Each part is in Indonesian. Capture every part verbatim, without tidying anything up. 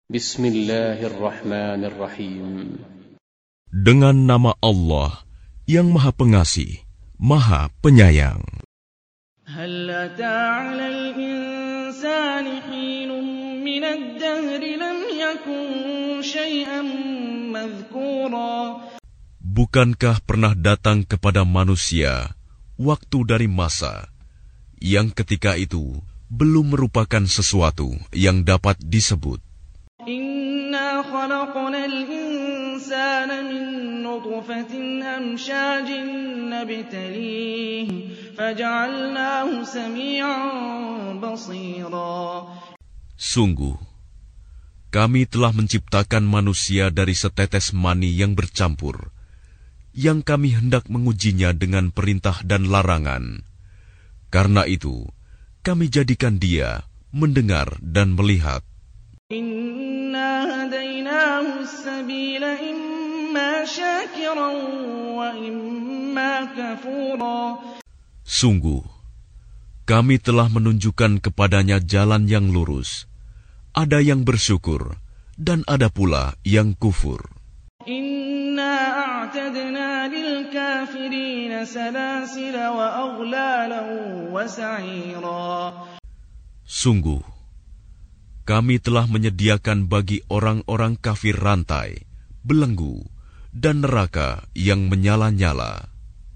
Bismillahirrahmanirrahim. Dengan nama Allah yang Maha Pengasih, Maha Penyayang. هل أتى على الإنسان حين من الدهر لم يكن شيئا مذكورا. Bukankah pernah datang kepada manusia waktu dari masa yang ketika itu belum merupakan sesuatu yang dapat disebut? إنا خلقنا الإنسان من نطفة أمشاج نبتليه فجعلناه سميعا بصيرا. Sungguh, kami telah menciptakan manusia dari setetes mani yang bercampur, yang kami hendak mengujinya dengan perintah dan larangan. Karena itu, kami jadikan dia mendengar dan melihat. Inna hadainahu as-sabila imma syakiran wa imma kafura. Sungguh, kami telah menunjukkan kepadanya jalan yang lurus. Ada yang bersyukur dan ada pula yang kufur. Inna a'tadna lil kafirina salasila wa aghlalan wa sa'ira. Sungguh, kami telah menyediakan bagi orang-orang kafir rantai, belenggu, dan neraka yang menyala-nyala.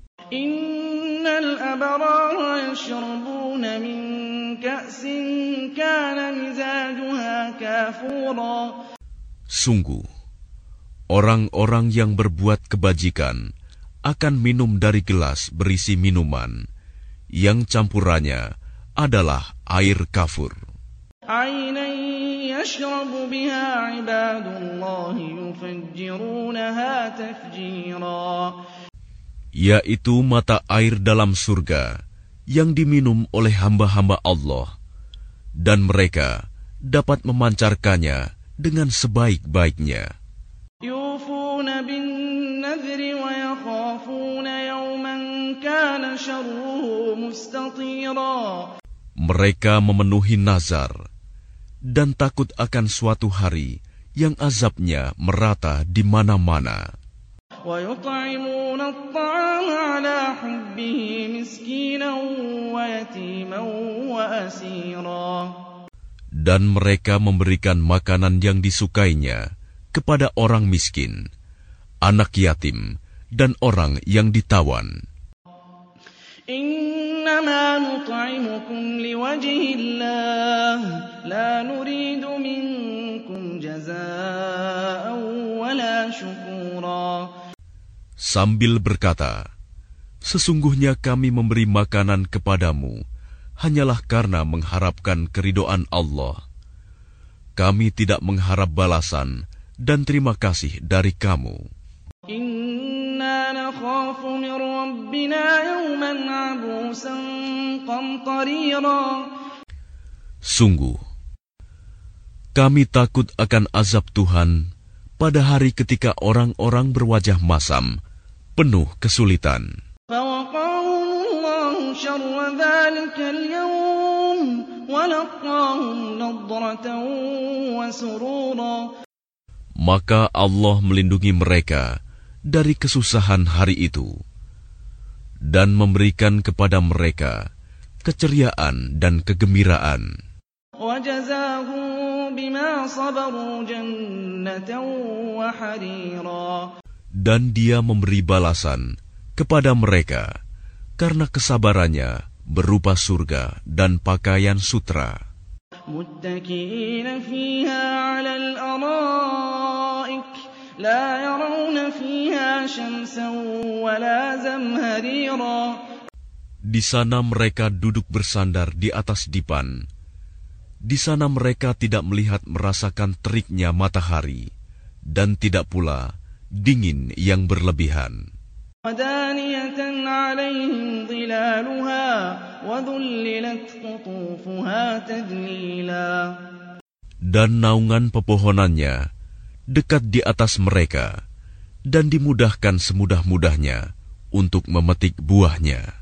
Innal abrara yashrabuna min ka'sin kana mizajuha kafura. Sungguh, orang-orang yang berbuat kebajikan akan minum dari gelas berisi minuman yang campurannya adalah air kafur. عينا يشرب بها عباد الله يفجرونها تفجيرا. Yaitu mata air dalam surga yang diminum oleh hamba-hamba Allah, dan mereka dapat memancarkannya dengan sebaik-baiknya. يوفون بالنذر ويخافون يوما كان شره مستطيرا. Mereka memenuhi nazar dan takut akan suatu hari yang azabnya merata di mana-mana. وَيُطْعِمُونَ الطَّعَامَ عَلَى حُبِّهِ مِسْكِينًا وَيَتِيمًا وَأَسِيرًا. Dan mereka memberikan makanan yang disukainya kepada orang miskin, anak yatim, dan orang yang ditawan. إنما نطعمكم لوجه الله لا نريد منكم جزاء ولا شكورا. Sambil berkata, sesungguhnya kami memberi makanan kepadamu hanyalah karena mengharapkan keridhaan Allah. Kami tidak mengharap balasan dan terima kasih dari kamu. Inna nakhafu min rabbina yawman abusan qamtarira. Sungguh, kami takut akan azab Tuhan pada hari ketika orang-orang berwajah masam, penuh kesulitan. فَوَقَاهُمُ اللَّهُ شَرَّ ذَلِكَ الْيَوْمِ وَلَقَّاهُمْ نَضْرَةً وَسُرُورًا. Maka Allah melindungi mereka dari kesusahan hari itu dan memberikan kepada mereka keceriaan dan kegembiraan. وَجَزَاهُم بِمَا صَبَرُوا جَنَّةً وَحَرِيرًا. Dan Dia memberi balasan kepada mereka karena kesabarannya berupa surga dan pakaian sutra. مُتَّكِئِينَ فِيهَا عَلَى الْأَرَائِكِ لَا يَرَوْنَ فِيهَا شَمْسًا وَلَا زَمْهَرِيرًا. Di sana mereka duduk bersandar di atas dipan. Di sana mereka tidak melihat merasakan teriknya matahari dan tidak pula dingin yang berlebihan. وَدَانِيَةً عَلَيْهِمْ ظِلَالُهَا وَذُلِّلَتْ قُطُوفُهَا تَذْلِيلًا. Dan naungan pepohonannya dekat di atas mereka dan dimudahkan semudah-mudahnya untuk memetik buahnya.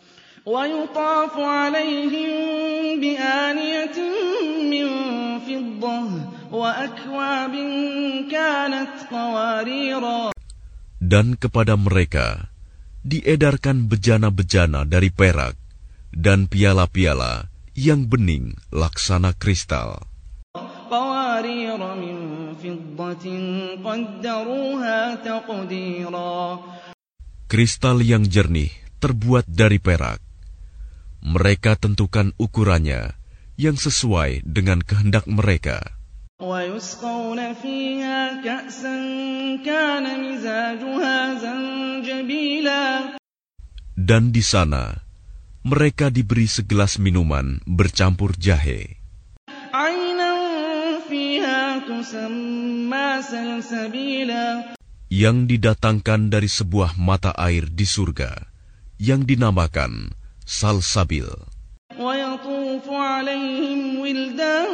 وَيُطَافُ عَلَيْهِمْ بِآنِيَةٍ مِّن فِضَّةٍ فِضَّةٍ وَأَكْوَابٍ كَانَتْ قَوَارِيرَا. Dan kepada mereka diedarkan bejana-bejana dari perak dan piala-piala yang bening laksana kristal. قَوَارِيرَ مِنْ فِضَّةٍ قَدَّرُوهَا تَقْدِيرًا. Kristal yang jernih terbuat dari perak. Mereka tentukan ukurannya yang sesuai dengan kehendak mereka. وَيُسْقَوْنَ فِيهَا كَأْسًا كَانَ مِزَاجُهَا زَنْجَبِيلًا. Dan di sana mereka diberi segelas minuman bercampur jahe. عَيْنًا فِيهَا تُسَمَّى سَلْسَبِيلًا. Yang didatangkan dari sebuah mata air di surga yang dinamakan salsabil. وَيَطُوفُ عَلَيْهِمْ وِلْدَانٌ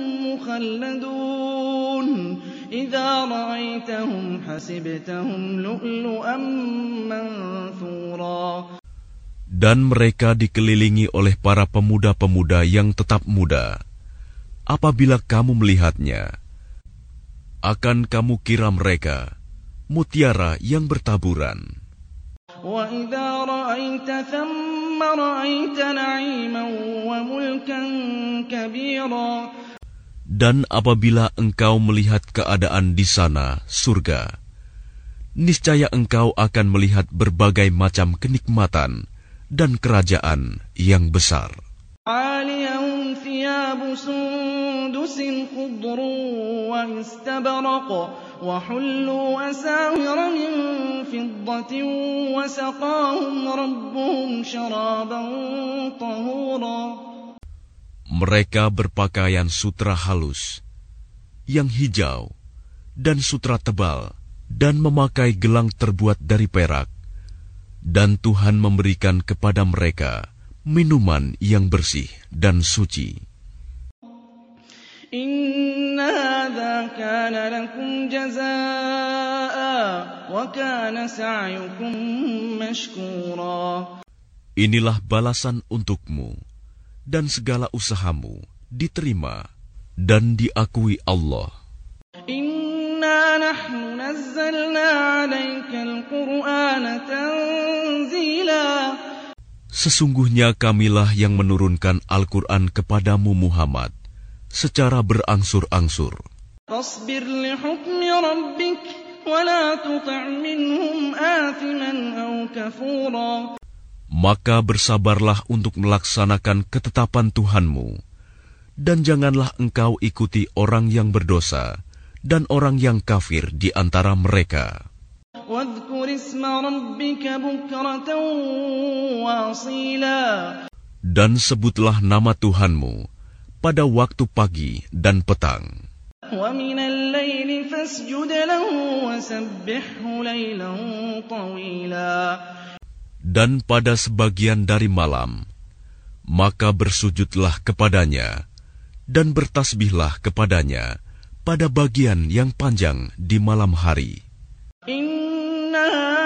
مُّخَلَّدُونَ إِذَا رَأَيْتَهُمْ حَسِبْتَهُمْ لُؤْلُؤًا مَّنثُورًا. Dan mereka dikelilingi oleh para pemuda-pemuda yang tetap muda. Apabila kamu melihatnya, akan kamu kira mereka mutiara yang bertaburan. وَإِذَا رَأَيْتَ ثَمَّ رَأَيْتَ نَعِيمًا وَمُلْكًا كَبِيرًا. Dan apabila engkau melihat keadaan di sana, surga, niscaya engkau akan melihat berbagai macam kenikmatan dan kerajaan yang besar. عَالِيَهُمْ ثِيَابُ سُندُسٍ خُضْرٌ وَإِسْتَبْرَقٌ وَحُلُّوا أَسَاوِرَ مِن فِضَّةٍ وَسَقَاهُمْ رَبُّهُمْ شَرَابًا طَهُورًا. Mereka berpakaian sutra halus, yang hijau, dan sutra tebal, dan memakai gelang terbuat dari perak. Dan Tuhan memberikan kepada mereka minuman yang bersih dan suci. Inna hadza kana lakum jazaa'a wa kana sa'yukum mashkura. Inilah balasan untukmu, dan segala usahamu diterima dan diakui Allah. Inna nahnu nazzalna 'alaikal Qur'ana tanzila. Sesungguhnya kamilah yang menurunkan Al-Quran kepadamu Muhammad secara berangsur-angsur. Fasbir li hukmi rabbik wa la tuti' minhum athiman aw kafura. Maka bersabarlah untuk melaksanakan ketetapan Tuhanmu, dan janganlah engkau ikuti orang yang berdosa dan orang yang kafir di antara mereka. Wadhkur isma rabbika bukratan wa asila. Dan sebutlah nama Tuhanmu pada waktu pagi dan petang. Wa minal laili fasjud lahu wasabbihhu laylan tawila. Dan pada sebagian dari malam, maka bersujudlah kepadanya dan bertasbihlah kepadanya pada bagian yang panjang di malam hari. Inna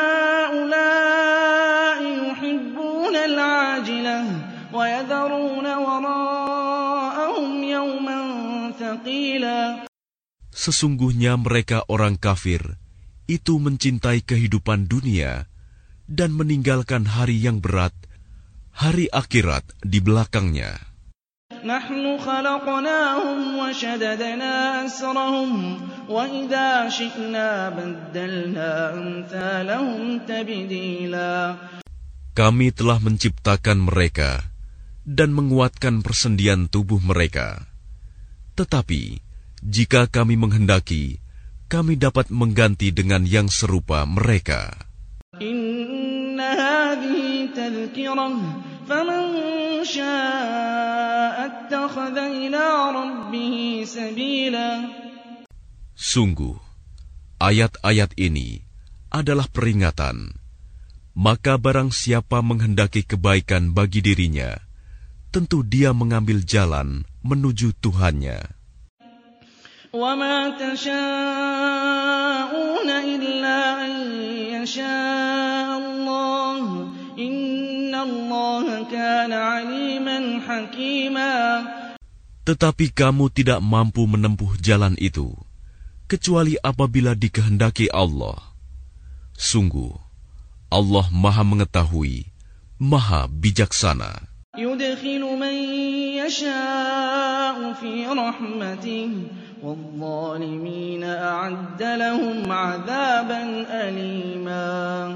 ha'ula'i yuhibbuna al-'ajilah wa yadharuna wara'ahum yawman thaqila. Sesungguhnya mereka orang kafir itu mencintai kehidupan dunia dan meninggalkan hari yang berat, hari akhirat di belakangnya. Nahnu khalaqnahum wa shaddadna asrahum wa idza syi'na baddalna amthalahum tabdila. Kami telah menciptakan mereka dan menguatkan persendian tubuh mereka. Tetapi jika kami menghendaki, kami dapat mengganti dengan yang serupa mereka. Inna hadhihi tadhkirah faman syaa'a ittakhadha ila rabbih sabila. Sungguh, ayat-ayat ini adalah peringatan. Maka barang siapa menghendaki kebaikan bagi dirinya, tentu dia mengambil jalan menuju Tuhannya. وَمَا تَشَاءُونَ إِلَّا أَن يَشَاءَ اللَّهُ إِنَّ اللَّهَ كَانَ عَلِيمًا حَكِيمًا. Tetapi kamu tidak mampu menempuh jalan itu, kecuali apabila dikehendaki Allah. Sungguh, Allah Maha Mengetahui, Maha Bijaksana. يُدْخِلُ مَن يَشَاءُ فِي رَحْمَتِهِ وَالظَّالِمِينَ أَعَدَّ لَهُمْ عَذَابًا أَلِيمًا.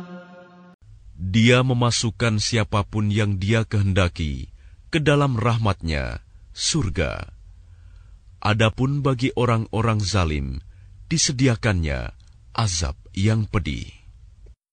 Dia memasukkan siapapun yang Dia kehendaki ke dalam rahmat-Nya, surga. Adapun bagi orang-orang zalim, disediakannya azab yang pedih.